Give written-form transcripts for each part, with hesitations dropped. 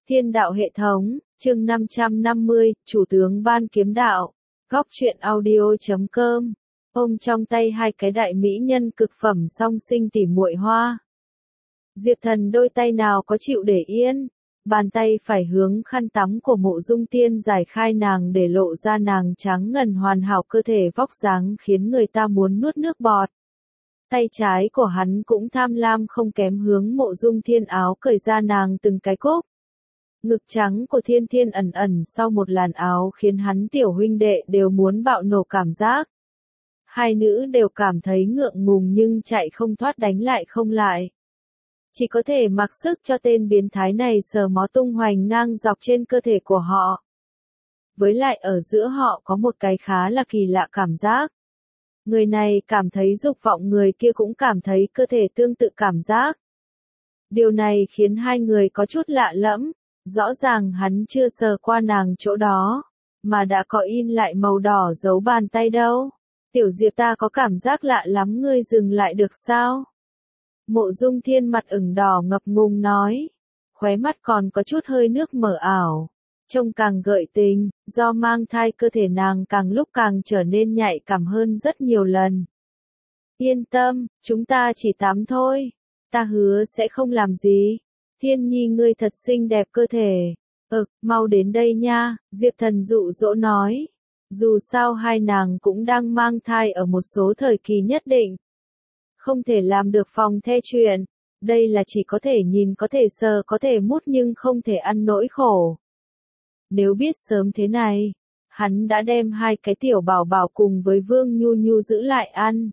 Thiên đạo hệ thống, chương 550, Chủ tướng Ban Kiếm Đạo. Góc truyện audio.com. Ôm trong tay hai cái đại mỹ nhân cực phẩm song sinh tỉ muội hoa. Diệp Thần đôi tay nào có chịu để yên, bàn tay phải hướng khăn tắm của Mộ Dung Tiên giải khai nàng để lộ ra nàng trắng ngần hoàn hảo cơ thể vóc dáng khiến người ta muốn nuốt nước bọt. Tay trái của hắn cũng tham lam không kém hướng Mộ Dung Thiên áo cởi ra nàng từng cái cúc. Ngực trắng của Thiên Thiên ẩn ẩn sau một làn áo khiến hắn tiểu huynh đệ đều muốn bạo nổ cảm giác. Hai nữ đều cảm thấy ngượng ngùng nhưng chạy không thoát đánh lại không lại. Chỉ có thể mặc sức cho tên biến thái này sờ mó tung hoành ngang dọc trên cơ thể của họ. Với lại ở giữa họ có một cái khá là kỳ lạ cảm giác. Người này cảm thấy dục vọng, người kia cũng cảm thấy cơ thể tương tự cảm giác. Điều này khiến hai người có chút lạ lẫm. Rõ ràng hắn chưa sờ qua nàng chỗ đó, mà đã có in lại màu đỏ dấu bàn tay đâu. Tiểu Diệp, ta có cảm giác lạ lắm, ngươi dừng lại được sao? Mộ Dung Thiên mặt ửng đỏ ngập ngùng nói, khóe mắt còn có chút hơi nước mờ ảo, trông càng gợi tình, do mang thai cơ thể nàng càng lúc càng trở nên nhạy cảm hơn rất nhiều lần. Yên tâm, chúng ta chỉ tắm thôi, ta hứa sẽ không làm gì. Thiên Nhi, ngươi thật xinh đẹp cơ thể. Mau đến đây nha, Diệp Thần dụ dỗ nói. Dù sao hai nàng cũng đang mang thai ở một số thời kỳ nhất định. Không thể làm được phòng the chuyện. Đây là chỉ có thể nhìn, có thể sờ, có thể mút nhưng không thể ăn nỗi khổ. Nếu biết sớm thế này, hắn đã đem hai cái tiểu bảo bảo cùng với Vương Nhu Nhu giữ lại ăn.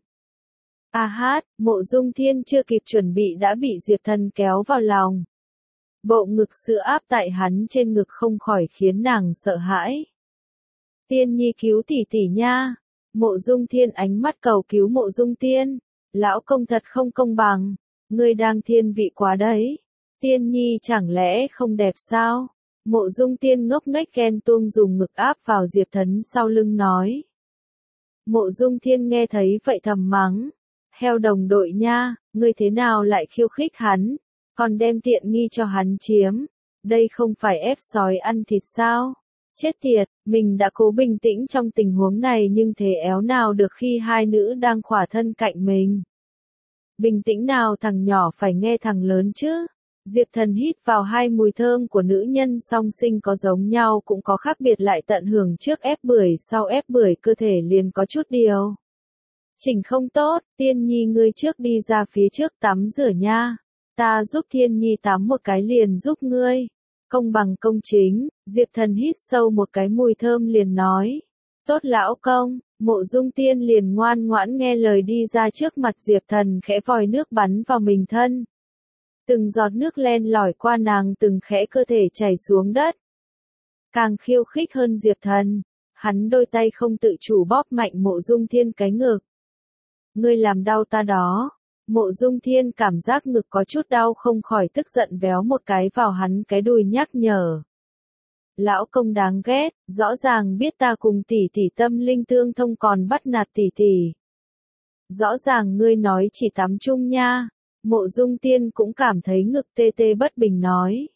Mộ Dung Thiên chưa kịp chuẩn bị đã bị Diệp Thần kéo vào lòng. Bộ ngực sữa áp tại hắn trên ngực không khỏi khiến nàng sợ hãi. Tiên Nhi cứu tỷ tỷ nha. Mộ Dung Thiên ánh mắt cầu cứu Mộ Dung Tiên. Lão công thật không công bằng. Ngươi đang thiên vị quá đấy. Tiên Nhi chẳng lẽ không đẹp sao? Mộ Dung Tiên ngốc nghếch ghen tuông dùng ngực áp vào Diệp Thần sau lưng nói. Mộ Dung Thiên nghe thấy vậy thầm mắng. Heo đồng đội nha, ngươi thế nào lại khiêu khích hắn? Còn đem tiện nghi cho hắn chiếm, đây không phải ép sói ăn thịt sao? Chết tiệt, mình đã cố bình tĩnh trong tình huống này nhưng thế éo nào được khi hai nữ đang khỏa thân cạnh mình. Bình tĩnh nào thằng nhỏ, phải nghe thằng lớn chứ. Diệp Thần hít vào hai mùi thơm của nữ nhân song sinh có giống nhau cũng có khác biệt, lại tận hưởng trước ép bưởi sau ép bưởi cơ thể liền có chút điều chỉnh không tốt. Tiên Nhi, ngươi trước đi ra phía trước tắm rửa nha. Ta giúp Thiên Nhi tắm một cái liền giúp ngươi. Công bằng công chính, Diệp Thần hít sâu một cái mùi thơm liền nói. Tốt lão công, Mộ Dung Tiên liền ngoan ngoãn nghe lời đi ra trước mặt Diệp Thần, khẽ vòi nước bắn vào mình thân. Từng giọt nước len lỏi qua nàng, từng khẽ cơ thể chảy xuống đất. Càng khiêu khích hơn Diệp Thần, hắn đôi tay không tự chủ bóp mạnh Mộ Dung Thiên cái ngực. Ngươi làm đau ta đó. Mộ Dung Thiên cảm giác ngực có chút đau không khỏi tức giận véo một cái vào hắn cái đùi nhắc nhở. Lão công đáng ghét, rõ ràng biết ta cùng tỷ tỷ tâm linh tương thông còn bắt nạt tỷ tỷ. Rõ ràng ngươi nói chỉ tắm chung nha. Mộ Dung Tiên cũng cảm thấy ngực tê tê bất bình nói.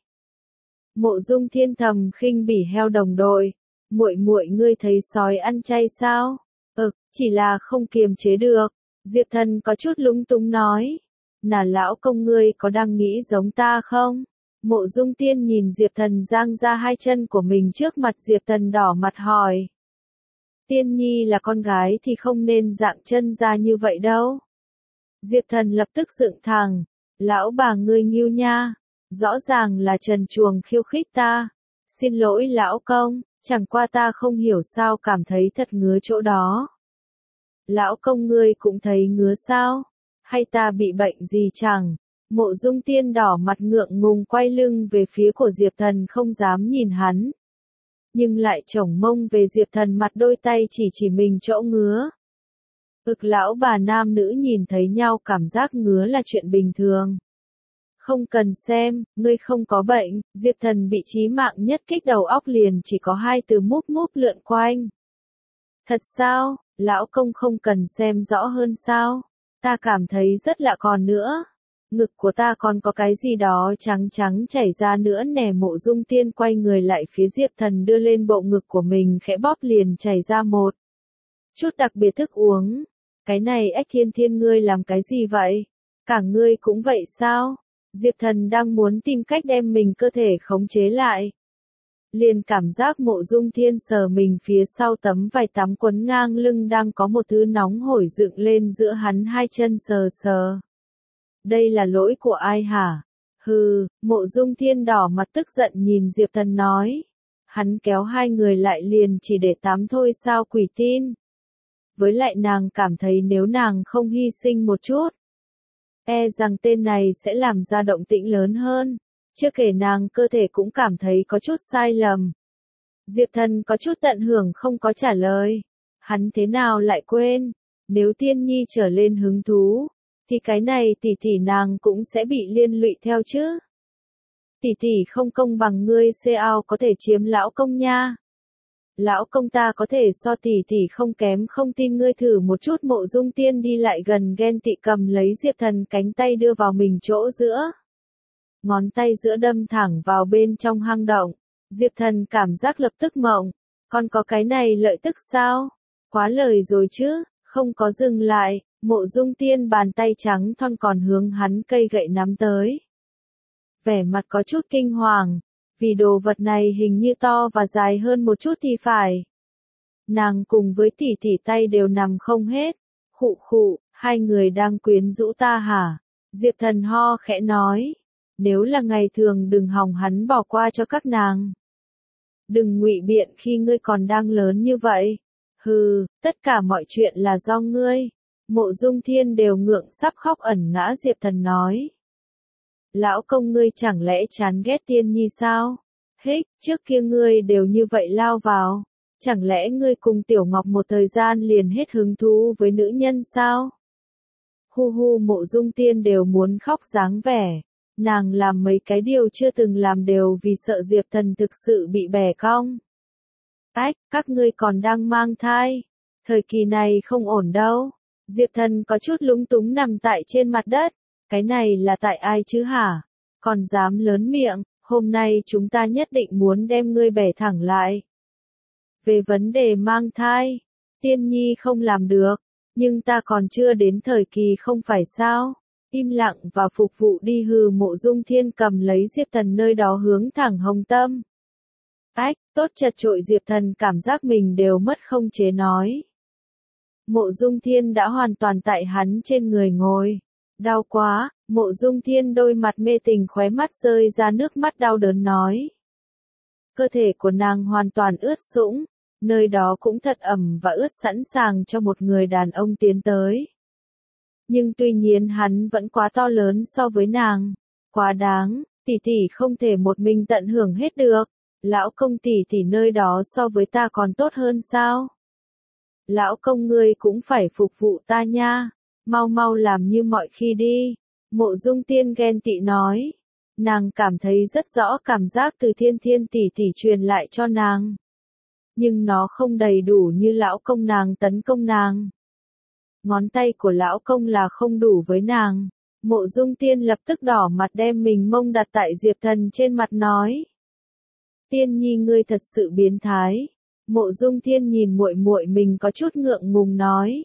Mộ Dung Thiên thầm khinh bỉ heo đồng đội. Muội muội, ngươi thấy sói ăn chay sao? Chỉ là không kiềm chế được. Diệp Thần có chút lúng túng nói. Nà lão công, ngươi có đang nghĩ giống ta không? Mộ Dung Tiên nhìn Diệp Thần giang ra hai chân của mình trước mặt Diệp Thần đỏ mặt hỏi. Tiên Nhi là con gái thì không nên dạng chân ra như vậy đâu. Diệp Thần lập tức dựng thẳng. Lão bà, ngươi nghiêu nha. Rõ ràng là trần truồng khiêu khích ta. Xin lỗi lão công, chẳng qua ta không hiểu sao cảm thấy thật ngứa chỗ đó. Lão công, ngươi cũng thấy ngứa sao? Hay ta bị bệnh gì chẳng? Mộ Dung Tiên đỏ mặt ngượng ngùng quay lưng về phía của Diệp Thần không dám nhìn hắn. Nhưng lại chổng mông về Diệp Thần, mặt đôi tay chỉ mình chỗ ngứa. Lão bà, nam nữ nhìn thấy nhau cảm giác ngứa là chuyện bình thường. Không cần xem, ngươi không có bệnh. Diệp Thần bị chí mạng nhất kích, đầu óc liền chỉ có hai từ múp múp lượn quanh. Thật sao? Lão công không cần xem rõ hơn sao? Ta cảm thấy rất lạ còn nữa. ngực của ta còn có cái gì đó trắng trắng chảy ra nữa nè. Mộ Dung Tiên quay người lại phía Diệp Thần đưa lên bộ ngực của mình khẽ bóp liền chảy ra một chút đặc biệt thức uống. Cái này Ách Thiên Thiên ngươi làm cái gì vậy? Cả ngươi cũng vậy sao? Diệp Thần đang muốn tìm cách đem mình cơ thể khống chế lại. Liền cảm giác Mộ Dung Thiên sờ mình phía sau tấm vải tắm quấn ngang lưng đang có một thứ nóng hổi dựng lên giữa hắn hai chân sờ sờ. Đây là lỗi của ai hả? Hừ, Mộ Dung Thiên đỏ mặt tức giận nhìn Diệp Thần nói. Hắn kéo hai người lại liền chỉ để tắm thôi sao quỷ tin. Với lại nàng cảm thấy nếu nàng không hy sinh một chút, e rằng tên này sẽ làm ra động tĩnh lớn hơn. Chưa kể nàng cơ thể cũng cảm thấy có chút sai lầm. Diệp Thần có chút tận hưởng không có trả lời. Hắn thế nào lại quên, nếu Tiên Nhi trở lên hứng thú, thì cái này tỷ tỷ nàng cũng sẽ bị liên lụy theo chứ. Tỷ tỷ không công bằng ngươi sao có thể chiếm lão công nha. Lão công ta có thể so tỷ tỷ không kém, không tin ngươi thử một chút. Mộ Dung Tiên đi lại gần ghen tị cầm lấy Diệp Thần cánh tay đưa vào mình chỗ giữa. Ngón tay giữa đâm thẳng vào bên trong hang động. Diệp Thần cảm giác lập tức mộng. Còn có cái này lợi tức sao? Quá lời rồi chứ, không có dừng lại. Mộ Dung Tiên bàn tay trắng thon còn hướng hắn cây gậy nắm tới. Vẻ mặt có chút kinh hoàng, vì đồ vật này hình như to và dài hơn một chút thì phải. Nàng cùng với tỷ tỷ tay đều nằm không hết. Khụ khụ, hai người đang quyến rũ ta hả? Diệp Thần ho khẽ nói. Nếu là ngày thường đừng hòng hắn bỏ qua cho các nàng. Đừng ngụy biện khi ngươi còn đang lớn như vậy. Hừ, tất cả mọi chuyện là do ngươi. Mộ Dung Thiên đều ngượng sắp khóc ẩn ngã. Diệp Thần nói. Lão công ngươi chẳng lẽ chán ghét Tiên Nhi sao? Hích, trước kia ngươi đều như vậy lao vào. Chẳng lẽ ngươi cùng Tiểu Ngọc một thời gian liền hết hứng thú với nữ nhân sao? Hu hu, Mộ Dung Tiên đều muốn khóc dáng vẻ. Nàng làm mấy cái điều chưa từng làm đều vì sợ Diệp Thần thực sự bị bẻ cong. Ách, các ngươi còn đang mang thai. Thời kỳ này không ổn đâu. Diệp Thần có chút lúng túng nằm tại trên mặt đất. Cái này là tại ai chứ hả? Còn dám lớn miệng, hôm nay chúng ta nhất định muốn đem ngươi bẻ thẳng lại. Về vấn đề mang thai, Tiên Nhi không làm được, nhưng ta còn chưa đến thời kỳ không phải sao? Im lặng và phục vụ đi. Hừ, Mộ Dung Thiên cầm lấy Diệp Thần nơi đó hướng thẳng hồng tâm. Ách, tốt chật chội. Diệp Thần cảm giác mình đều mất không chế nói. Mộ Dung Thiên đã hoàn toàn tại hắn trên người ngồi. Đau quá, Mộ Dung Thiên đôi mặt mê tình khóe mắt rơi ra nước mắt đau đớn nói. Cơ thể của nàng hoàn toàn ướt sũng, nơi đó cũng thật ẩm và ướt sẵn sàng cho một người đàn ông tiến tới. Nhưng tuy nhiên hắn vẫn quá to lớn so với nàng, quá đáng, tỷ tỷ không thể một mình tận hưởng hết được. Lão công tỷ tỷ nơi đó so với ta còn tốt hơn sao? Lão công ngươi cũng phải phục vụ ta nha. Mau mau làm như mọi khi đi. Mộ Dung Tiên ghen tị nói. Nàng cảm thấy rất rõ cảm giác từ Thiên Thiên tỷ tỷ truyền lại cho nàng. Nhưng nó không đầy đủ như lão công nàng tấn công nàng. Ngón tay của lão công là không đủ với nàng. Mộ Dung Tiên lập tức đỏ mặt đem mình mông đặt tại Diệp Thần trên mặt nói. Tiên Nhi ngươi thật sự biến thái. Mộ Dung Thiên nhìn muội muội mình có chút ngượng ngùng nói.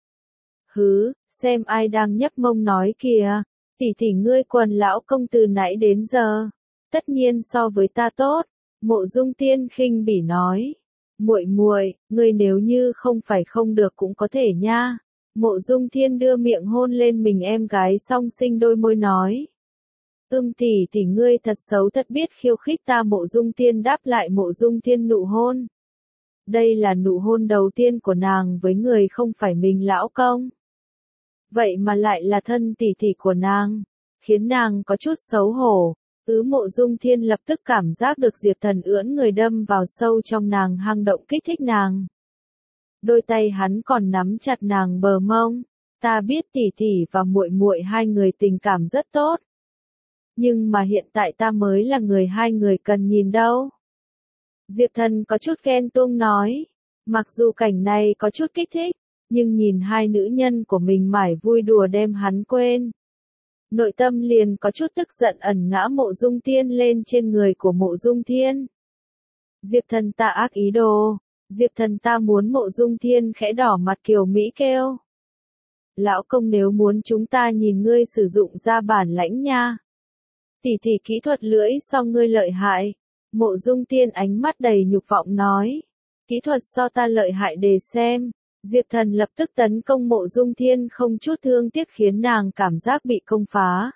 Hứ, xem ai đang nhấp mông nói kìa. Tỷ tỷ ngươi quần lão công từ nãy đến giờ, tất nhiên so với ta tốt. Mộ Dung Tiên khinh bỉ nói. Muội muội, ngươi nếu như không phải không được cũng có thể nha. Mộ Dung Thiên đưa miệng hôn lên mình em gái song sinh đôi môi nói. Tỷ tỷ ngươi thật xấu thật biết khiêu khích ta. Mộ Dung Tiên đáp lại. Mộ Dung Thiên nụ hôn. Đây là nụ hôn đầu tiên của nàng với người không phải mình lão công. Vậy mà lại là thân tỷ tỷ của nàng, khiến nàng có chút xấu hổ. Mộ Dung Thiên lập tức cảm giác được Diệp Thần ưỡn người đâm vào sâu trong nàng hang động kích thích nàng. Đôi tay hắn còn nắm chặt nàng bờ mông. Ta biết tỷ tỷ và muội muội hai người tình cảm rất tốt. Nhưng mà hiện tại ta mới là người hai người cần nhìn đâu. Diệp Thần có chút ghen tuông nói. Mặc dù cảnh này có chút kích thích, nhưng nhìn hai nữ nhân của mình mải vui đùa đem hắn quên. nội tâm liền có chút tức giận ẩn ngã Mộ Dung Tiên lên trên người của Mộ Dung Thiên. Diệp Thần ta ác ý đồ, Diệp Thần ta muốn. Mộ Dung Thiên khẽ đỏ mặt kiều mỹ kêu. Lão công nếu muốn chúng ta nhìn ngươi sử dụng ra bản lãnh nha. Tỷ tỷ kỹ thuật lưỡi so ngươi lợi hại. Mộ Dung Tiên ánh mắt đầy nhục vọng nói. Kỹ thuật so ta lợi hại để xem. Diệp Thần lập tức tấn công Mộ Dung Thiên không chút thương tiếc khiến nàng cảm giác bị công phá.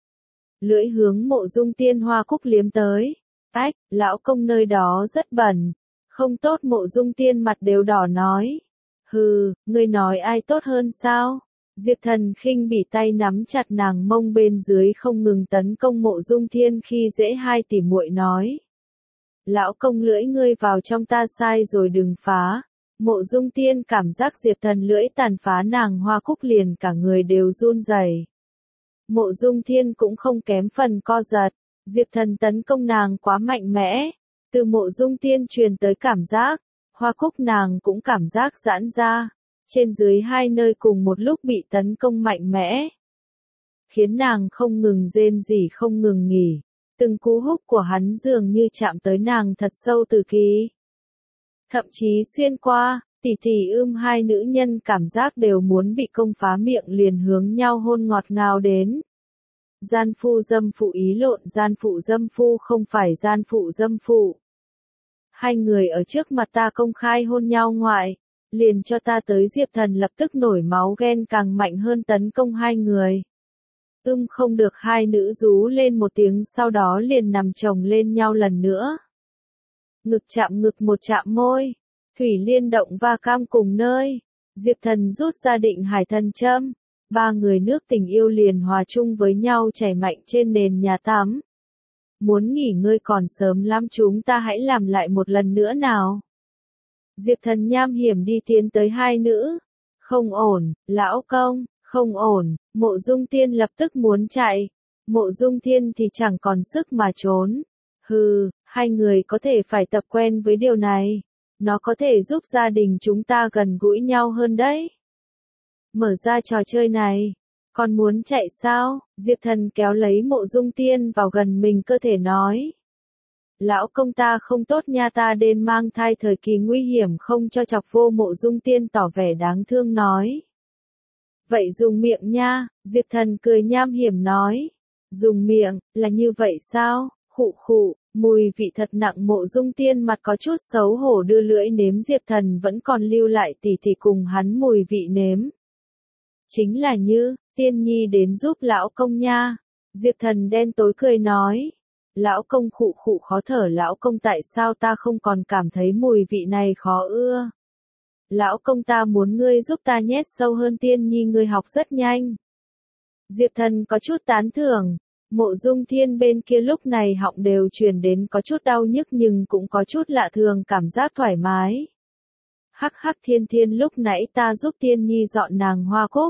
Lưỡi hướng Mộ Dung Tiên hoa cúc liếm tới. Ách, lão công nơi đó rất bẩn. Không tốt. Mộ Dung Tiên mặt đều đỏ nói. Hừ, ngươi nói ai tốt hơn sao? Diệp Thần khinh bỉ tay nắm chặt nàng mông bên dưới không ngừng tấn công Mộ Dung Thiên khi dễ hai tỷ muội nói. Lão công lưỡi ngươi vào trong ta sai rồi đừng phá. Mộ Dung Tiên cảm giác Diệp Thần lưỡi tàn phá nàng hoa cúc liền cả người đều run rẩy. Mộ Dung Thiên cũng không kém phần co giật. Diệp Thần tấn công nàng quá mạnh mẽ. Từ Mộ Dung Tiên truyền tới cảm giác, hoa cúc nàng cũng cảm giác giãn ra. Trên dưới hai nơi cùng một lúc bị tấn công mạnh mẽ. Khiến nàng không ngừng rên rỉ không ngừng nghỉ. Từng cú húc của hắn dường như chạm tới nàng thật sâu từ kỳ. Thậm chí xuyên qua, tỷ tỷ hai nữ nhân cảm giác đều muốn bị công phá miệng liền hướng nhau hôn ngọt ngào đến. Gian phu dâm phụ ý lộn, gian phụ dâm phu không phải gian phụ dâm phụ. Hai người ở trước mặt ta công khai hôn nhau ngoại, liền cho ta tới. Diệp Thần lập tức nổi máu ghen càng mạnh hơn tấn công hai người. Không được, hai nữ rú lên một tiếng sau đó liền nằm chồng lên nhau lần nữa. Ngực chạm ngực, một chạm môi, thủy liên động va cam cùng nơi. Diệp Thần rút ra định hải thần châm. Ba người nước tình yêu liền hòa chung với nhau chảy mạnh trên nền nhà tắm. Muốn nghỉ ngơi còn sớm lắm, chúng ta hãy làm lại một lần nữa nào. Diệp Thần nham hiểm đi tiến tới hai nữ. Không ổn, lão công, không ổn. Mộ Dung Tiên lập tức muốn chạy. Mộ Dung Thiên thì chẳng còn sức mà trốn. Hừ, hai người có thể phải tập quen với điều này. Nó có thể giúp gia đình chúng ta gần gũi nhau hơn đấy. Mở ra trò chơi này. Còn muốn chạy sao? Diệp Thần kéo lấy Mộ Dung Tiên vào gần mình cơ thể nói. Lão công ta không tốt nha, ta đến mang thai thời kỳ nguy hiểm không cho chọc vô. Mộ Dung Tiên tỏ vẻ đáng thương nói. Vậy dùng miệng nha, Diệp Thần cười nham hiểm nói. Dùng miệng, là như vậy sao? Khụ khụ, mùi vị thật nặng. Mộ Dung Tiên mặt có chút xấu hổ đưa lưỡi nếm. Diệp Thần vẫn còn lưu lại tỉ tỉ cùng hắn mùi vị nếm. Chính là như, Tiên Nhi đến giúp lão công nha. Diệp Thần đen tối cười nói. Lão công khụ khụ khó thở. Lão công tại sao ta không còn cảm thấy mùi vị này khó ưa? Lão công ta muốn ngươi giúp ta nhét sâu hơn. Tiên Nhi ngươi học rất nhanh. Diệp Thần có chút tán thưởng. Mộ Dung Thiên bên kia lúc này họng đều truyền đến có chút đau nhức nhưng cũng có chút lạ thường cảm giác thoải mái. Hắc hắc, Thiên Thiên lúc nãy ta giúp Tiên Nhi dọn nàng hoa cúc.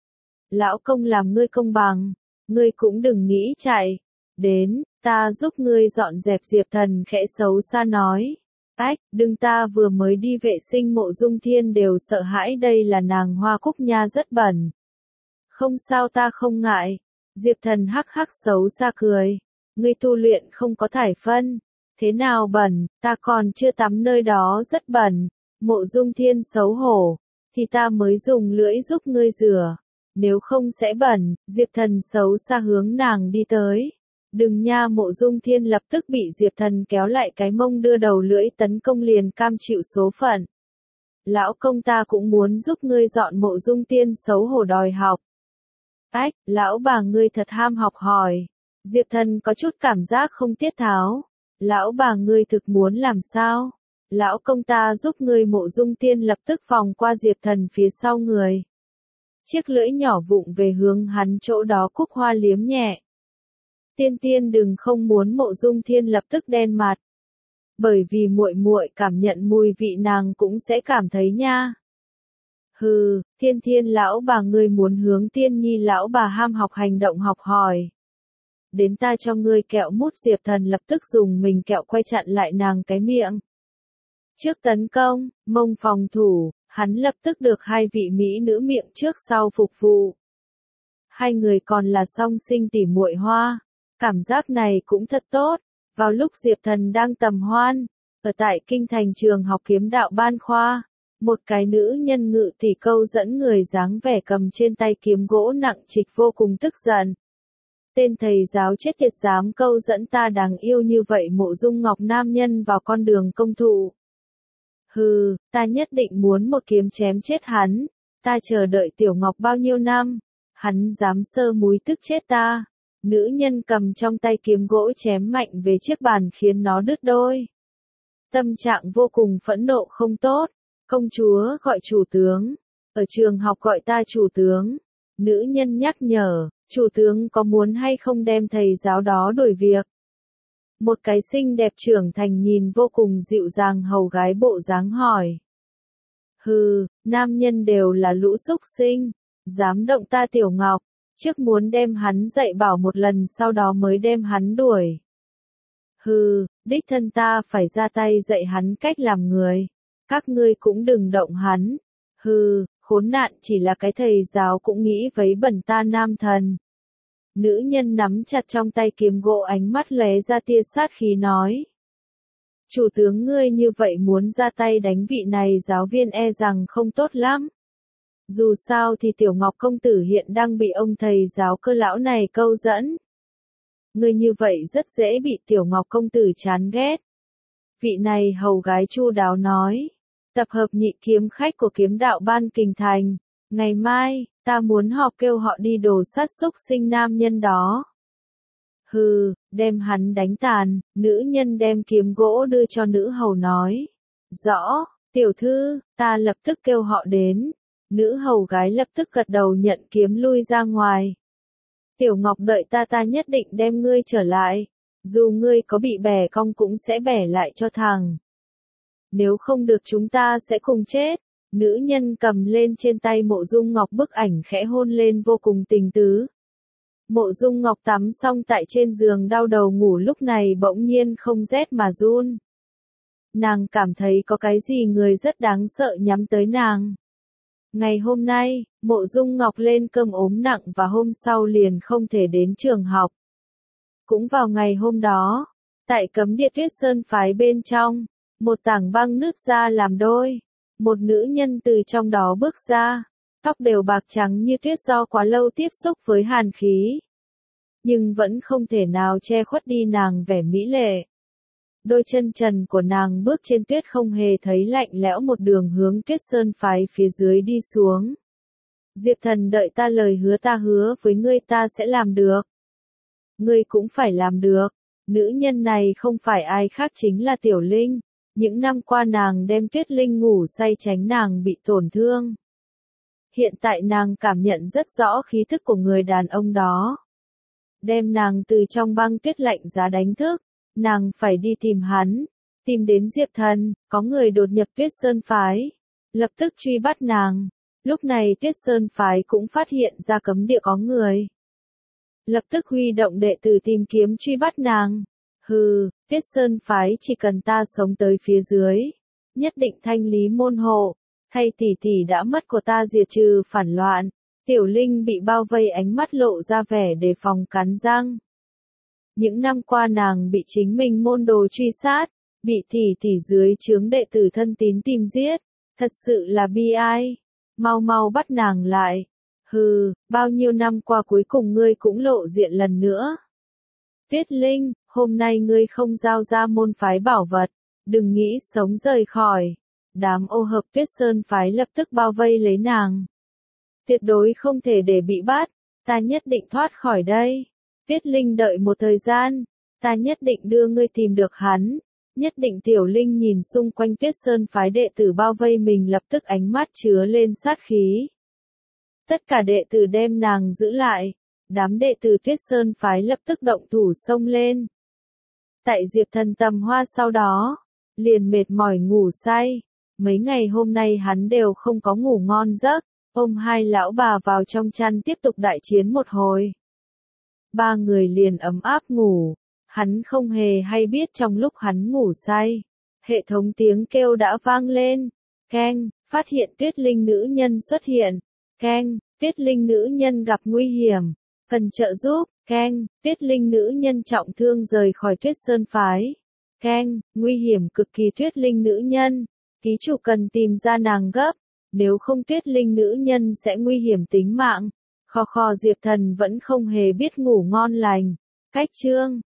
Lão công làm ngươi công bằng, ngươi cũng đừng nghĩ chạy. Đến, ta giúp ngươi dọn dẹp. Diệp Thần khẽ xấu xa nói. Ách, đừng, ta vừa mới đi vệ sinh. Mộ Dung Thiên đều sợ hãi, đây là nàng hoa cúc nha, rất bẩn. Không sao, ta không ngại. Diệp Thần hắc hắc xấu xa cười. Ngươi tu luyện không có thải phân. Thế nào bẩn, ta còn chưa tắm, nơi đó rất bẩn. Mộ Dung Thiên xấu hổ. Thì ta mới dùng lưỡi giúp ngươi rửa. Nếu không sẽ bẩn. Diệp Thần xấu xa hướng nàng đi tới. Đừng nha. Mộ Dung Thiên lập tức bị Diệp Thần kéo lại cái mông đưa đầu lưỡi tấn công liền cam chịu số phận. Lão công ta cũng muốn giúp ngươi dọn. Mộ Dung Tiên xấu hổ đòi học. Ách, lão bà ngươi thật ham học hỏi. Diệp Thần có chút cảm giác không tiết tháo. Lão bà ngươi thực muốn làm sao? Lão công ta giúp ngươi. Mộ Dung Tiên lập tức vòng qua Diệp Thần phía sau người. Chiếc lưỡi nhỏ vụng về hướng hắn chỗ đó cúc hoa liếm nhẹ. Tiên Tiên đừng, không muốn. Mộ Dung Thiên lập tức đen mặt. Bởi vì muội muội cảm nhận mùi vị nàng cũng sẽ cảm thấy nha. Hừ, Thiên Thiên lão bà ngươi muốn hướng Tiên Nhi lão bà ham học hành động học hỏi. Đến ta cho ngươi kẹo mút. Diệp Thần lập tức dùng mình kẹo quay chặn lại nàng cái miệng. Trước tấn công, mông phòng thủ, hắn lập tức được hai vị mỹ nữ miệng trước sau phục vụ. Hai người còn là song sinh tỉ muội Hoa. Cảm giác này cũng thật tốt. Vào lúc Diệp Thần đang tầm hoan, ở tại kinh thành trường học kiếm đạo ban khoa, một cái nữ nhân ngự tỷ câu dẫn người dáng vẻ cầm trên tay kiếm gỗ nặng trịch vô cùng tức giận. Tên thầy giáo chết tiệt dám câu dẫn ta đáng yêu như vậy Mộ Dung Ngọc nam nhân vào con đường công thụ. Hừ, ta nhất định muốn một kiếm chém chết hắn, ta chờ đợi Tiểu Ngọc bao nhiêu năm, hắn dám sơ múi tức chết ta. Nữ nhân cầm trong tay kiếm gỗ chém mạnh về chiếc bàn khiến nó đứt đôi. Tâm trạng vô cùng phẫn nộ không tốt, công chúa gọi chủ tướng, ở trường học gọi ta chủ tướng. Nữ nhân nhắc nhở, chủ tướng có muốn hay không đem thầy giáo đó đổi việc. Một cái xinh đẹp trưởng thành nhìn vô cùng dịu dàng hầu gái bộ dáng hỏi. Hừ, nam nhân đều là lũ súc sinh, dám động ta Tiểu Ngọc, trước muốn đem hắn dạy bảo một lần sau đó mới đem hắn đuổi. Hừ, đích thân ta phải ra tay dạy hắn cách làm người, các ngươi cũng đừng động hắn. Hừ, khốn nạn chỉ là cái thầy giáo cũng nghĩ vấy bẩn ta nam thần. Nữ nhân nắm chặt trong tay kiếm gỗ ánh mắt lóe ra tia sát khí nói. Chủ tướng ngươi như vậy muốn ra tay đánh vị này giáo viên e rằng không tốt lắm. Dù sao thì Tiểu Ngọc công tử hiện đang bị ông thầy giáo cơ lão này câu dẫn. Ngươi như vậy rất dễ bị Tiểu Ngọc công tử chán ghét. Vị này hầu gái chu đáo nói. Tập hợp nhị kiếm khách của kiếm đạo ban kinh thành. Ngày mai, ta muốn họp kêu họ đi đồ sát xúc sinh nam nhân đó. Hừ, đem hắn đánh tàn, nữ nhân đem kiếm gỗ đưa cho nữ hầu nói. Rõ, tiểu thư, ta lập tức kêu họ đến. Nữ hầu gái lập tức gật đầu nhận kiếm lui ra ngoài. Tiểu Ngọc đợi ta nhất định đem ngươi trở lại. Dù ngươi có bị bẻ cong cũng sẽ bẻ lại cho thằng. Nếu không được chúng ta sẽ cùng chết. Nữ nhân cầm lên trên tay Mộ Dung Ngọc bức ảnh khẽ hôn lên vô cùng tình tứ. Mộ Dung Ngọc tắm xong tại trên giường đau đầu ngủ lúc này bỗng nhiên không rét mà run. Nàng cảm thấy có cái gì người rất đáng sợ nhắm tới nàng. Ngày hôm nay, Mộ Dung Ngọc lên cơn ốm nặng và hôm sau liền không thể đến trường học. Cũng vào ngày hôm đó, tại cấm địa Tuyết Sơn phái bên trong, một tảng băng nứt ra làm đôi. Một nữ nhân từ trong đó bước ra, tóc đều bạc trắng như tuyết do quá lâu tiếp xúc với hàn khí. Nhưng vẫn không thể nào che khuất đi nàng vẻ mỹ lệ. Đôi chân trần của nàng bước trên tuyết không hề thấy lạnh lẽo một đường hướng Tuyết Sơn phái phía dưới đi xuống. Diệp Thần đợi ta lời hứa ta hứa với ngươi ta sẽ làm được. Ngươi cũng phải làm được. Nữ nhân này không phải ai khác chính là Tiểu Linh. Những năm qua nàng đem Tuyết Linh ngủ say tránh nàng bị tổn thương. Hiện tại nàng cảm nhận rất rõ khí thức của người đàn ông đó. Đem nàng từ trong băng tuyết lạnh giá đánh thức, nàng phải đi tìm hắn, tìm đến Diệp Thần, có người đột nhập Tuyết Sơn phái, lập tức truy bắt nàng. Lúc này Tuyết Sơn phái cũng phát hiện ra cấm địa có người. Lập tức huy động đệ tử tìm kiếm truy bắt nàng. Hừ, Tuyết Sơn phái chỉ cần ta sống tới phía dưới, nhất định thanh lý môn hộ, thay tỷ tỷ đã mất của ta diệt trừ phản loạn. Tiểu Linh bị bao vây ánh mắt lộ ra vẻ đề phòng cắn răng. Những năm qua nàng bị chính mình môn đồ truy sát, bị tỷ tỷ dưới trướng đệ tử thân tín tìm giết, thật sự là bi ai. Mau mau bắt nàng lại. Hừ, bao nhiêu năm qua cuối cùng ngươi cũng lộ diện lần nữa. Tuyết Linh, hôm nay ngươi không giao ra môn phái bảo vật, đừng nghĩ sống rời khỏi. Đám ô hợp Tuyết Sơn phái lập tức bao vây lấy nàng. Tuyệt đối không thể để bị bắt, ta nhất định thoát khỏi đây. Tuyết Linh đợi một thời gian, ta nhất định đưa ngươi tìm được hắn. Nhất định. Tiểu Linh nhìn xung quanh Tuyết Sơn phái đệ tử bao vây mình lập tức ánh mắt chứa lên sát khí. Tất cả đệ tử đem nàng giữ lại, đám đệ tử Tuyết Sơn phái lập tức động thủ xông lên. Tại Diệp Thần tầm hoa sau đó, liền mệt mỏi ngủ say, mấy ngày hôm nay hắn đều không có ngủ ngon giấc, ôm hai lão bà vào trong chăn tiếp tục đại chiến một hồi. Ba người liền ấm áp ngủ, hắn không hề hay biết trong lúc hắn ngủ say, hệ thống tiếng kêu đã vang lên, keng, phát hiện Tuyết Linh nữ nhân xuất hiện, keng, Tuyết Linh nữ nhân gặp nguy hiểm, cần trợ giúp, keng, Tuyết Linh nữ nhân trọng thương rời khỏi Tuyết Sơn phái. Keng, nguy hiểm cực kỳ Tuyết Linh nữ nhân, ký chủ cần tìm ra nàng gấp, nếu không Tuyết Linh nữ nhân sẽ nguy hiểm tính mạng. Khò khò Diệp Thần vẫn không hề biết ngủ ngon lành. Cách chương